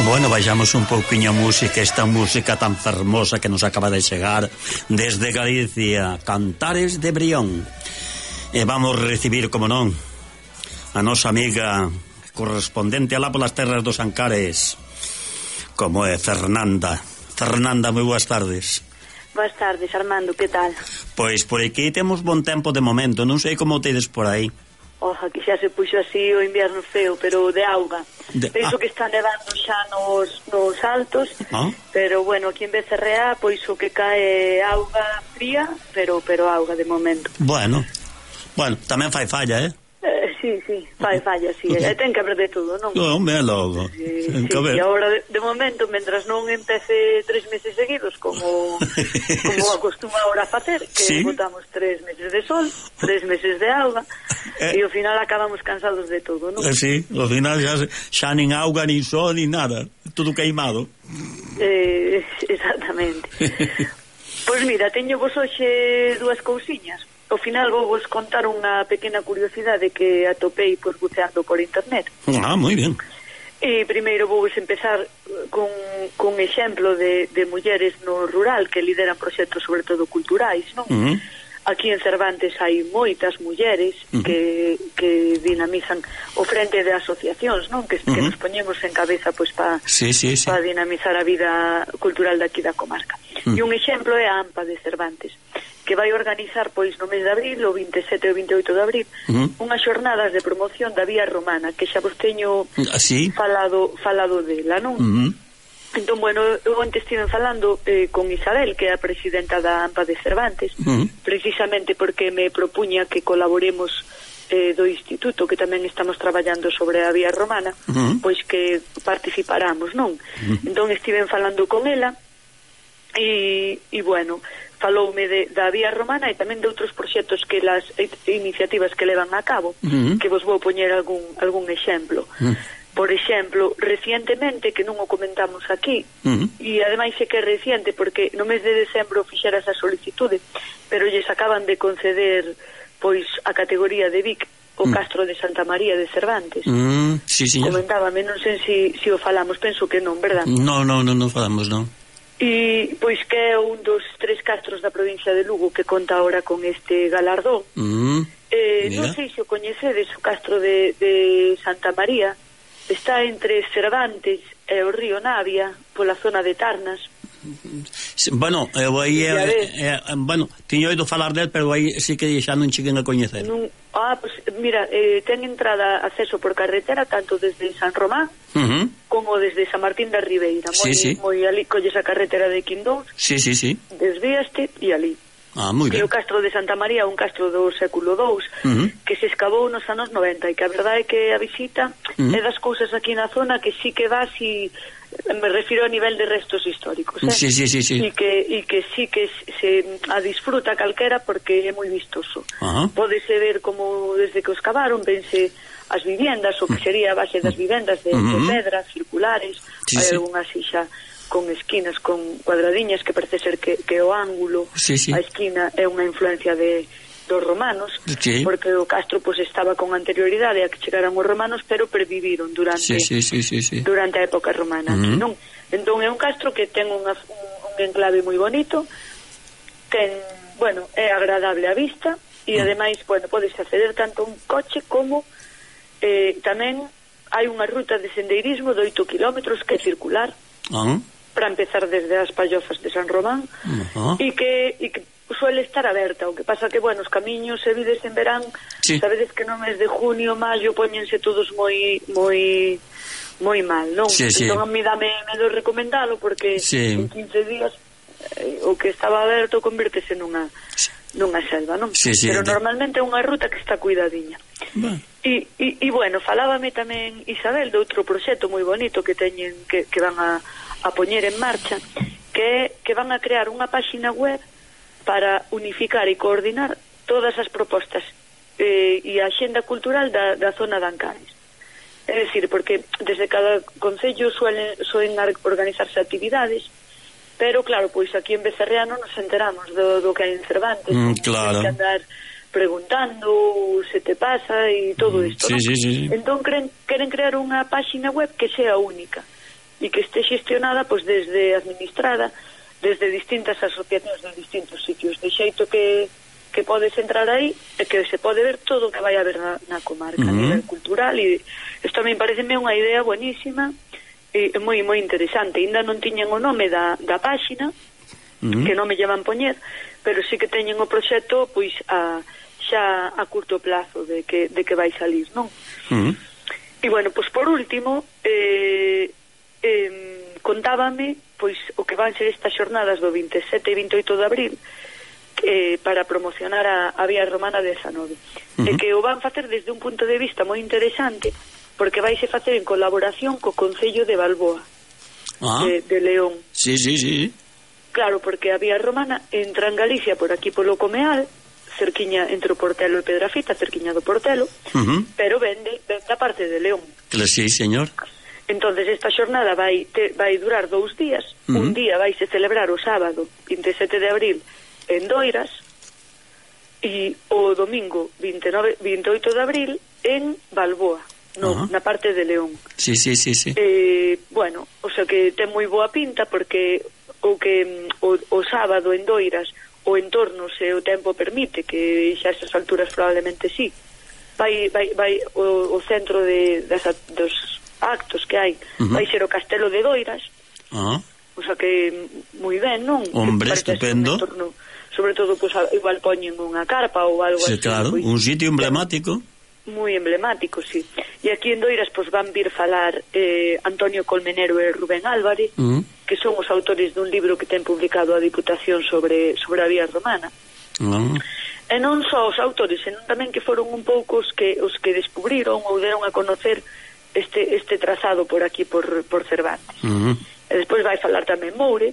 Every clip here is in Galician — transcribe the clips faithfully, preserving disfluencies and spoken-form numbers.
Bueno, baixamos un pouquiño a música, esta música tan fermosa que nos acaba de chegar desde Galicia, Cantares de Brión. E vamos recibir, como non, a nosa amiga correspondente alá polas terras dos Ancares, como é Fernanda. Fernanda, moi boas tardes. Boas tardes, Armando, que tal? Pois por aquí temos bon tempo de momento, non sei como tedes por aí. Oja, que xa se puxo así o inverno feo, pero de auga. De, Penso ah. que está nevando xa nos, nos altos, ah. pero bueno, aquí en Becerrea, pois o que cae auga fría, pero pero auga de momento. Bueno, bueno, tamén fai falla, eh? Eh, sí, sí, fai falla, sí, e ten que haber de todo, non? Non, me logo. Sí, sí, e agora de, de momento, mentras non empece tres meses seguidos, como como acostuma ahora a facer, que ¿sí? Botamos tres meses de sol, tres meses de auga, eh. e ao final acabamos cansados de todo, non? Eh, sí, ao final xa, xa nin auga, nin sol, nin nada, todo queimado. Eh, exactamente. Pois mira, teño vos hoxe dúas cousiñas. Ao final vou vos contar unha pequena curiosidade que atopei pois buceando por internet. Ah, moi ben. E primeiro vou vos empezar con, con exemplo de, de mulleres no rural que lideran proxectos sobre todo culturais, non? Uh-huh. Aquí en Cervantes hai moitas mulleres uh-huh. que, que dinamizan o frente de asociacións, non? Que, uh-huh. que nos poñemos en cabeza pois para sí, sí, sí. pa dinamizar a vida cultural daqui da comarca. Uh-huh. E un exemplo é a AMPA de Cervantes, que vai organizar pois no mes de abril, o vinte e sete e o vinte e oito de abril, uh-huh. unhas xornadas de promoción da Vía Romana, que xa vos teño ¿sí? falado falado dela, non? Uh-huh. Entón, bueno, eu antes estive falando eh, con Isabel, que é a presidenta da AMPA de Cervantes, uh-huh. precisamente porque me propuña que colaboremos eh, do Instituto, que tamén estamos traballando sobre a Vía Romana, uh-huh. pois que participáramos, non? Uh-huh. Entón, estive falando con ela, e, e bueno, faloume de, da Vía Romana e tamén de outros proxectos que las e, iniciativas que levan a cabo, uh-huh. que vos vou poñer algún, algún exemplo. Uh-huh. Por exemplo, recientemente, que non o comentamos aquí, uh-huh. e ademais é que é reciente porque no mes de decembro fixera esa solicitude, pero lles acaban de conceder pois a categoría de Vic o uh-huh. Castro de Santa María de Cervantes. Uh-huh. Sí, señor. Comentábame, non sei se si, si o falamos, penso que non, verdad? No, no, no, non falamos, non. E pois que é un dos tres castros da provincia de Lugo que conta ahora con este galardón. Uh-huh. eh, non sei se o coñecedes, o Castro de, de Santa María está entre Cervantes e o río Navia, pola zona de Tarnas. Bueno, eu aí eh, eh, bueno, tiño oído falar del, pero aí sí que xa non cheguei a coñecer. Non, ah, pues mira, eh, ten entrada, acceso por carretera tanto desde San Román uh-huh. como desde San Martín da Ribeira. Moi, sí, sí. moi ali colles a carretera de Quindous. Sí, sí, sí. Desvíaste e ali. Ah, moi ben. E o Castro de Santa María, un castro do século dous, uh-huh. que se escavou nos anos noventa, e que a verdade é que a visita uh-huh. é das cousas aquí na zona que sí que vas e me refiro a nivel de restos históricos, eh? Sí, sí, sí, sí. E que, e que sí que se a disfruta calquera porque é moi vistoso. Uh-huh. Pódese ver como desde que os cavaron, pense as viviendas, o que sería a base das viviendas de, uh-huh. de pedras circulares, sí, hai sí. algunhas así xa con esquinas, con cuadradiñas que parece ser que, que o ángulo sí, sí. a esquina é unha influencia de dos romanos, sí. porque o castro pues estaba con anterioridade a que chegaran os romanos, pero perviviron durante sí, sí, sí, sí, sí. durante a época romana. Uh-huh. Aquí, non? Entón é un castro que ten unha, un, un enclave moi bonito, ten, bueno, é agradable a vista e uh-huh. ademais, bueno, podes acceder tanto a un coche como eh, tamén hai unha ruta de sendeirismo de oito kilómetros que é circular. Uh-huh. Para empezar desde as Pallofas de San Román uh-huh. e que, e que suele estar aberta, o que pasa que, bueno, os camiños se vides en verán, sí. sabedes que no mes de junio, maio poñense todos moi moi moi mal, non? Sí, sí. Entón a mí dame medo recomendalo porque sí. en quince días eh, o que estaba aberto convírtese nunha sí. nunha selva, non? Sí, sí, pero de... normalmente é unha ruta que está cuidadiña. Bueno. E, e, e bueno, falábame tamén Isabel de outro proxecto moi bonito que teñen que, que van a, a poñer en marcha, que que van a crear unha páxina web para unificar e coordinar todas as propostas eh, e a axenda cultural da, da zona de Ancares. É dicir, porque desde cada concello suelen, suelen organizarse actividades, pero claro, pois aquí en Becerrea non nos enteramos do, do que hai en Cervantes. Mm, claro. Que andar preguntando se te pasa e todo isto, sí, ¿no? sí, sí, sí. Entón queren, queren crear unha páxina web que sea única, e que este xestionada pois desde administrada desde distintas asociacións de distintos sitios, de xeito que que podes entrar aí e que se pode ver todo o que vai haber na, na comarca, uh-huh. a nivel cultural, e isto a mí pareceme unha idea buenísima e moi moi interesante. Ainda non tiñen o nome da, da páxina, uh-huh. que non me llevan poñer, pero sí que teñen o proxecto pois a, xa a curto plazo de que, de que vai salir, non? Uh-huh. E bueno, pois por último eh, eh, contábame pois o que van ser estas xornadas do vinte e sete e vinte e oito de abril, eh, para promocionar a, a Vía Romana dezanove, uh-huh. e que o van facer desde un punto de vista moi interesante, porque vaise facer en colaboración co Concello de Balboa, ah. de, de León. Sí, sí, sí. Claro, porque a Vía Romana entra en Galicia por aquí polo Comeal, cerquiña entre o Portelo e Pedrafita, cerquiña do Portelo, uh-huh. pero vende, vende a parte de León. Claro, sí, señor. Entonces esta xornada vai, te, vai durar dous días, uh-huh. un día vaise celebrar o sábado vinte e sete de abril en Doiras e o domingo vinte e nove, vinte e oito de abril en Balboa, no, uh-huh. na parte de León. Sí, sí, sí, sí. Eh, bueno, o sea que ten moi boa pinta, porque o que o, o sábado en Doiras o entorno, se o tempo permite, que xa a estas alturas probablemente sí, vai, vai, vai o, o centro de, das, dos actos que hai, uh-huh. vai ser o Castelo de Doiras, uh-huh. o sea que moi ben, non? Hombre, estupendo. Entorno, sobre todo, pues, igual poñen unha carpa ou algo sí, así. Claro, pues, un sitio emblemático. Moi emblemático, sí. E aquí en Doiras pues, van vir falar eh, Antonio Colmenero e Rubén Álvarez, uh-huh. que son os autores dun libro que ten publicado a Diputación sobre, sobre a Vía Romana. Uh-huh. E non só os autores, senón tamén que foron un pouco os que, os que descubriron ou deron a conocer este, este trazado por aquí, por, por Cervantes. Uh-huh. E despois vai falar tamén Moure.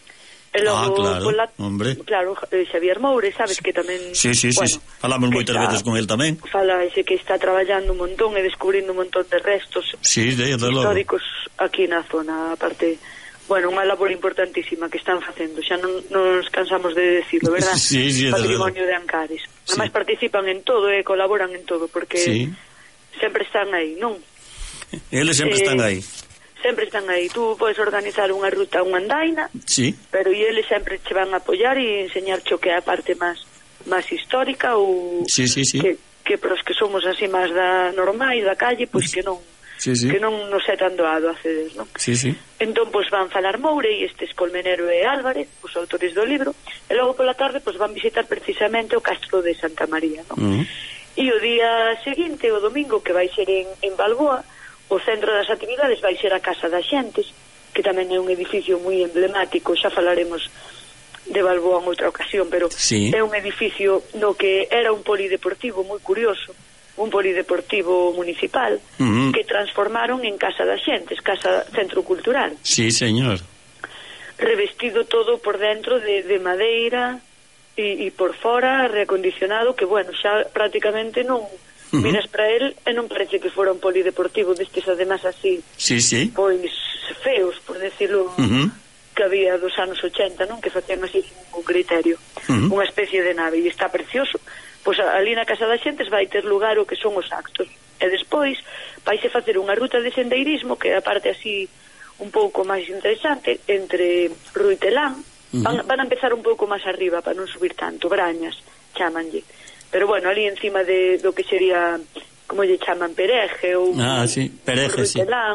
E logo, ah, claro, la, hombre. Claro, eh, Xavier Moure, sabes que tamén... Sí, sí, bueno, sí, falamos moitas veces con el tamén. Fala ese que está traballando un montón e descubrindo un montón de restos sí, de, de históricos logo. Aquí na zona, aparte... Bueno, unha labor importantísima que están facendo, xa non, non nos cansamos de decirlo, verdad? Sí, sí, Patrimonio de, de Ancares. Sí. Además participan en todo e colaboran en todo, porque sí. sempre están aí, non? Eles sempre eh, están aí. Sempre están aí. Tú podes organizar unha ruta, unha andaina, sí. pero e eles sempre che van a apoiar e enseñar cho que é a parte máis máis histórica ou sí, sí, sí. que, que pros que somos así máis da normais, da calle, pois que non sí, sí. que non nos é tan doado acceder, non? Sí, sí. Entón, pois van falar Moure e estes Colmenero e Álvarez, os autores do libro, e logo pola tarde pois van visitar precisamente o Castro de Santa María, non? Uh-huh. E o día seguinte, o domingo, que vai ser en, en Balboa, o centro das actividades vai ser a Casa das Xentes, que tamén é un edificio moi emblemático, xa falaremos de Balboa en outra ocasión, pero sí. é un edificio no que era un polideportivo moi curioso, un polideportivo municipal, uh-huh. que transformaron en Casa das Xentes, Casa Centro Cultural. Sí, señor. Revestido todo por dentro de, de madeira e, e por fora reacondicionado, que bueno, xa prácticamente non... Uh-huh. Miras para él e non parece que fora un polideportivo destes además así sí, sí. pois feos, por decirlo, uh-huh. que había dos anos ochenta, non? Que facían así un criterio, uh-huh. unha especie de nave, e está precioso. Pois ali na Casa das Xentes vai ter lugar o que son os actos, e despois vaise facer unha ruta de sendeirismo que é a parte así un pouco máis interesante entre Ruitelán, uh-huh. van, van a empezar un pouco máis arriba para non subir tanto, Brañas chamanlle. Pero bueno, ali encima de do que sería, como lle chaman, Pereje ou ah, sí, Pereje, Ruitelán,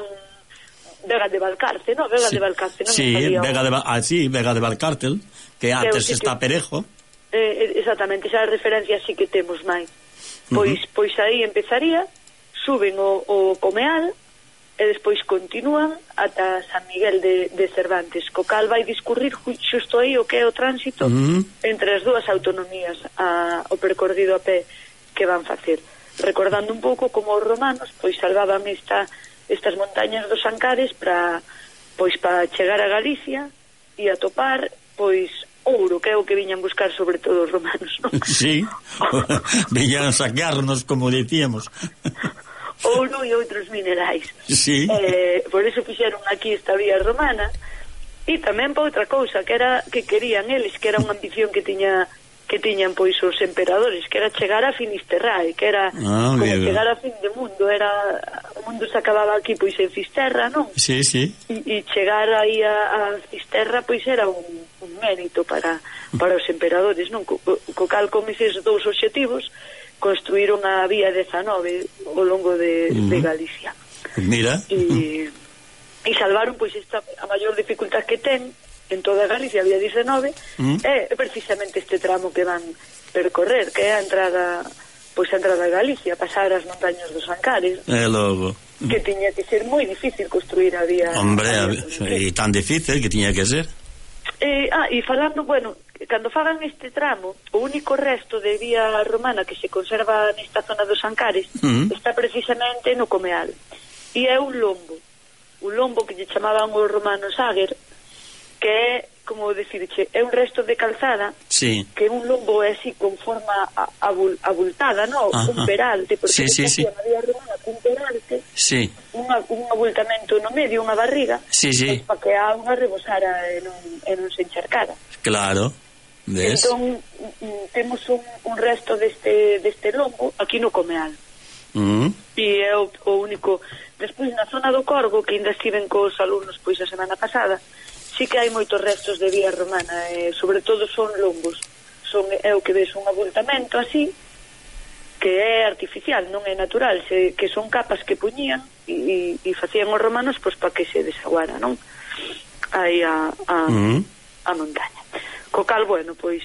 sí. Vega de Valcarce, ¿no? Vega sí. de Valcarce, non? Sí, Vega de, ah, sí, Vega de Valcartel, que antes que está que, Perejo. Eh, exactamente, esa referencia sí que temos máis. Pois uh-huh. pois aí empezaría, suben o, o Comeal e despois continúan ata San Miguel de, de Cervantes, co cal vai discurrir xusto aí o que é o tránsito uh-huh. entre as dúas autonomías, a, o percorrido a pé que van facer, recordando un pouco como os romanos pois salvaban esta, estas montañas dos Ancares para pois para chegar a Galicia e atopar pois ouro, que é o que viñan buscar sobre todo os romanos, non? Sí, viñan saquearnos, como dicíamos. Ouro e outros minerais. Sí. Eh, por eso fixeron aquí esta vía romana, e tamén para outra cousa, que era que querían eles, que era unha ambición que tiña que tiñan pois os emperadores, que era chegar a Finisterrae, que era ah, como amigo. chegar a fin de mundo, era o mundo se acababa aquí pois en Fisterra, non? Sí, sí. E, e chegar aí a, a Fisterra pois era un, un mérito para, para os emperadores, non? Co, co cal con eses dous obxectivos construíron a vía dezanove ao longo de, uh-huh. de Galicia. Mira. E, e salvaron pois esta a maior dificultad que ten en toda Galicia, a vía diecinueve, mm. é precisamente este tramo que van percorrer, que é a entrada, pois a entrada a Galicia, pasar as montañas dos Ancares. É logo. Que tiña que ser moi difícil construir a vía. Hombre, a vía, e tan difícil que tiña que ser. Eh, ah, e falando, bueno, cando fagan este tramo, o único resto de vía romana que se conserva nesta zona dos Ancares mm. está precisamente no Comeal. E é un lombo. Un lombo que lle chamaban os romanos Ager, que é, como decirche, é un resto de calzada, sí. que un lombo é así con forma abul, abultada, no? Ajá. Un peralte, porque sí, sí, sí. a vía romana un peralte, sí. un, un abultamento no medio, unha barriga, sí, sí. para que a auga rebosara e non, e non se encharcara. Claro, ves? Entón, temos un, un resto deste, deste lombo aquí no Comeal. Mm. E é o, o único. Despois, na zona do Corgo, que ainda estiven cos alumnos pois a semana pasada, sí que hai moitos restos de vía romana, e sobre todo son lombos, son, é o que ves un abultamento así, que é artificial, non é natural, se, que son capas que puñían e, e, e facían os romanos pois para que se desaguara, non? Aí a, a, mm. a montaña. Co cal, bueno, pois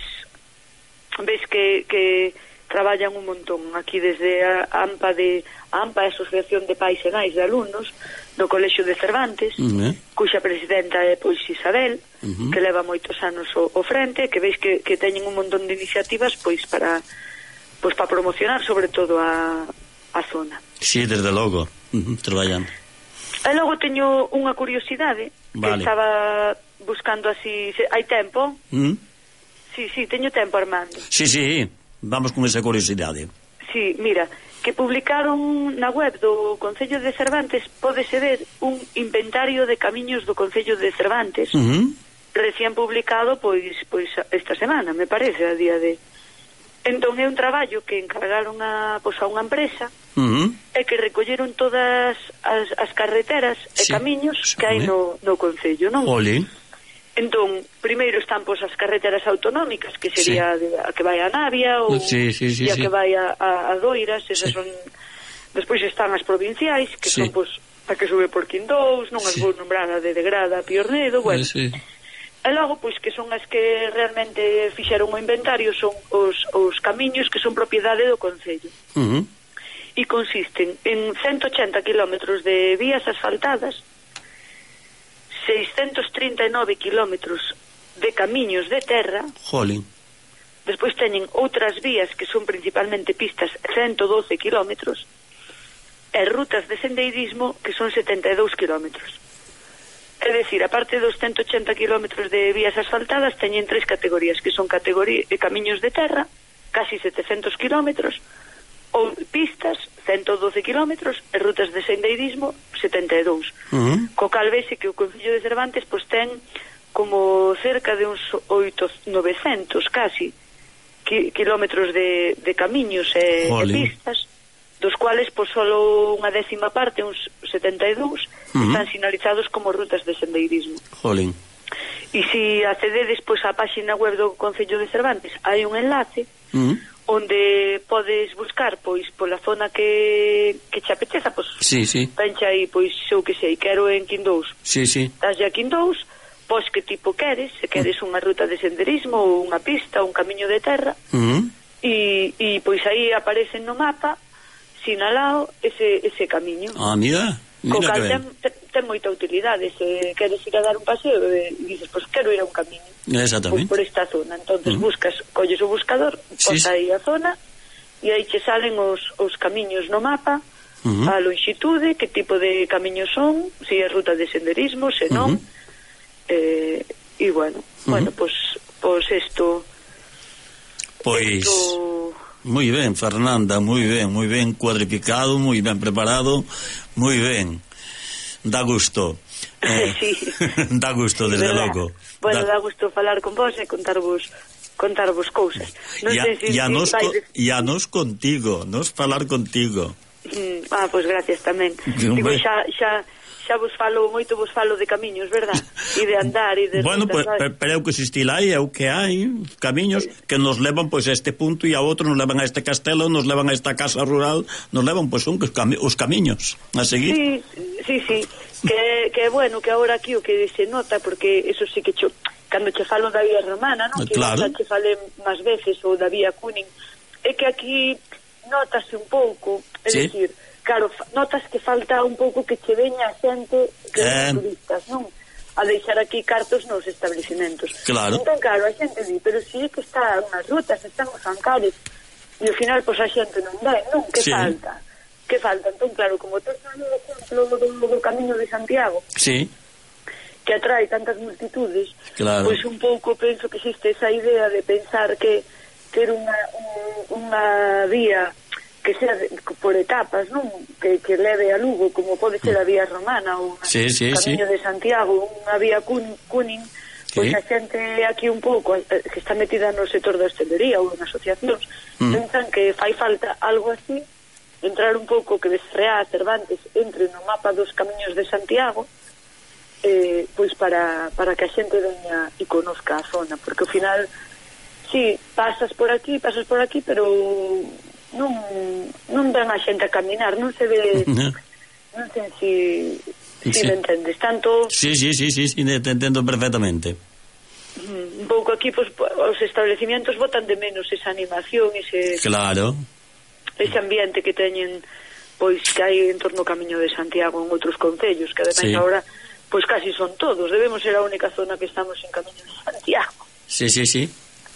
ves que, que traballan un montón aquí desde a AMPA de a AMPA, a Asociación de Pais e Nais de Alumnos do Colexio de Cervantes, uh-huh. cuxa presidenta é pois Isabel, uh-huh. que leva moitos anos o, o frente, que veis que, que teñen un montón de iniciativas pois para pois para promocionar sobre todo a, a zona. Sí, desde logo, uh-huh, traballando. E logo teño unha curiosidade, vale. Que estaba buscando así, se, hai tempo? Uh-huh. Sí, sí, teño tempo, Armando. Sí, sí, vamos con esa curiosidade. Sí, mira, que publicaron na web do Concello de Cervantes, pódese ver un inventario de camiños do Concello de Cervantes, uh-huh. recién publicado pois pois esta semana, me parece, a día de. Entón é un traballo que encargaron a pois a unha empresa, uh-huh. e que recolleron todas as, as carreteras e sí. camiños que hai no, no Concello, non? Olé. Entón, primeiro están pois as carreteras autonómicas, que sería sí. a que vai a Navia ou sí, sí, sí, e a sí. que vai a, a, a Doiras, esas sí. son. Despois están as provinciais, que sí. son pois a que sube por Quindous, non as sí. vou nombrar a de Degrada, a Piornedo, bueno. Sí. E logo, pois, que son as que realmente fixeron o inventario, son os, os camiños que son propiedade do Concello. Uh-huh. E consisten en ciento ochenta kilómetros de vías asfaltadas, seiscentos trinta e nove kilómetros de camiños de terra. Jolín. Despois teñen outras vías que son principalmente pistas, ciento doce kilómetros, e rutas de sendeirismo que son setenta e dous kilómetros. É dicir, aparte dos ciento ochenta kilómetros de vías asfaltadas, teñen tres categorías, que son categoría de camiños de terra, casi setecentos kilómetros, ou pistas, ciento doce kilómetros, e rutas de sendeirismo, setenta e dous. Uh-huh. Co cal vese que o Concello de Cervantes pois ten como cerca de uns oito, novecentos casi ki, kilómetros de, de camiños e, e pistas, dos cuales pois solo unha décima parte, uns setenta e dous, uh-huh. están sinalizados como rutas de sendeirismo. Jolín. E se accededes pois á páxina web do Concello de Cervantes, hai un enlace uh-huh. onde podes buscar pois pola zona que que che apeteza, pois sí, sí. pencha aí, pois eu que sei, quero en Quindous. Sí, sí. Daslle a Quindous, pois que tipo queres, se queres unha ruta de senderismo ou unha pista, un camiño de terra. Uh-huh. E e pois aí aparece no mapa sinalado ese ese camiño. Ah, mira. Mira co cal ten, ten, ten moita utilidade. Se queres ir a dar un paseo e dices, pois quero ir a un camiño. Exactamente. Por, por esta zona. Entonces uh-huh. buscas, colles o buscador, sí, posa aí a zona e aí che salen os, os camiños no mapa, uh-huh. a longitude, que tipo de camiños son, se é ruta de senderismo, se non. Uh-huh. eh, e bueno, uh-huh. bueno, pois pues, pues isto Pois esto... Moi ben, Fernanda, moi ben, moi ben cuadrificado, moi ben preparado, moi ben. Dá gusto. Eh, sí. Dá gusto, desde logo. Bueno, dá... dá gusto falar con vos e contarvos contarvos cousas. Non ya, sei se ya, si nos vai... co, ya nos contigo, nos falar contigo. Mm, ah, pois pues gracias tamén. Digo, xa, xa, xa vos falo moito, vos falo de camiños, verdad? E de andar e de... Bueno, pues, pero, pero é o que existir aí, é o que hai, camiños que nos levan pois pues, a este punto e a outro nos levan a este castelo, nos levan a esta casa rural, nos levan pois pues, un, os camiños a seguir. Sí, sí, sí, que, que bueno, que agora aquí o que se nota, porque eso sí que cho, cando che falo da vía romana, non? Que claro. che fale máis veces, ou da vía Cunin, é que aquí notase un pouco, é sí. dicir, claro, notas que falta un pouco que che veña a xente que eh... turistas, non? A deixar aquí cartos nos establecimentos. Claro. Entón, claro, a xente di, pero si é que está unhas rutas, están os Ancares, e ao final, pois, a xente non ven, non? Que sí. falta? Que falta? Entón, claro, como todo o exemplo do, do Camiño de Santiago, sí. que atrae tantas multitudes, claro. pois un pouco penso que existe esa idea de pensar que ter unha, un, unha vía que sea de, por etapas, non? Que, que leve a Lugo, como pode ser a vía romana ou o sí, sí, Camiño sí. de Santiago, unha vía Cun, Cunin, pois sí. a xente aquí un pouco que está metida no sector da hostelería ou en asociacións, mm. pensan que fai falta algo así, entrar un pouco que Becerreá, Cervantes entre no mapa dos Camiños de Santiago, eh, pois para, para que a xente veña e conozca a zona, porque ao final sí, pasas por aquí, pasas por aquí, pero non non ven a xente a caminar, non se ve, non sei se si, si sí. me entendes, tanto... Sí, sí, sí, sí, sí, te entendo perfectamente. Un pouco aquí, pues, os establecimientos botan de menos esa animación, ese... Claro. Ese ambiente que teñen, pois, que hai en torno ao Camiño de Santiago en outros concellos, que ademais sí. agora, pois casi son todos, debemos ser a única zona que estamos en Camiño de Santiago. Sí, sí, sí.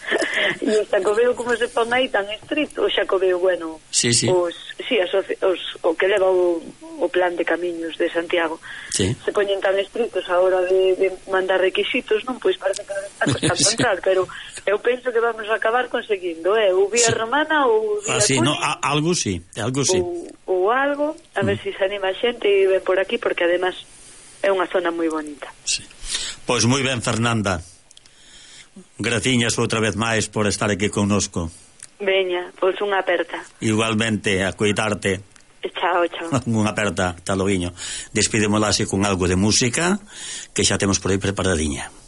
E o Xacobeo como se pon aí tan estricto, o Xacobeo, bueno, sí, sí. Os, sí, os, os, o que leva o, o plan de camiños de Santiago, sí. se poñen tan estrictos a hora de, de mandar requisitos, non? Pois parece que non está costando sí. entrar, pero eu penso que vamos a acabar conseguindo, eh? Ou vía sí. romana ou vía ah, sí, Cunin, no, a, algo sí, algo sí. Ou, ou algo, a ver mm. se si se anima a xente e ven por aquí, porque además é unha zona moi bonita. Sí. Pois moi ben, Fernanda. Graciñas outra vez máis por estar aquí connosco. Veña, pois unha aperta. Igualmente, a cuidarte. Chao, chao. Unha aperta, taloviño. Despidémola así con algo de música que xa temos por aí preparadiña.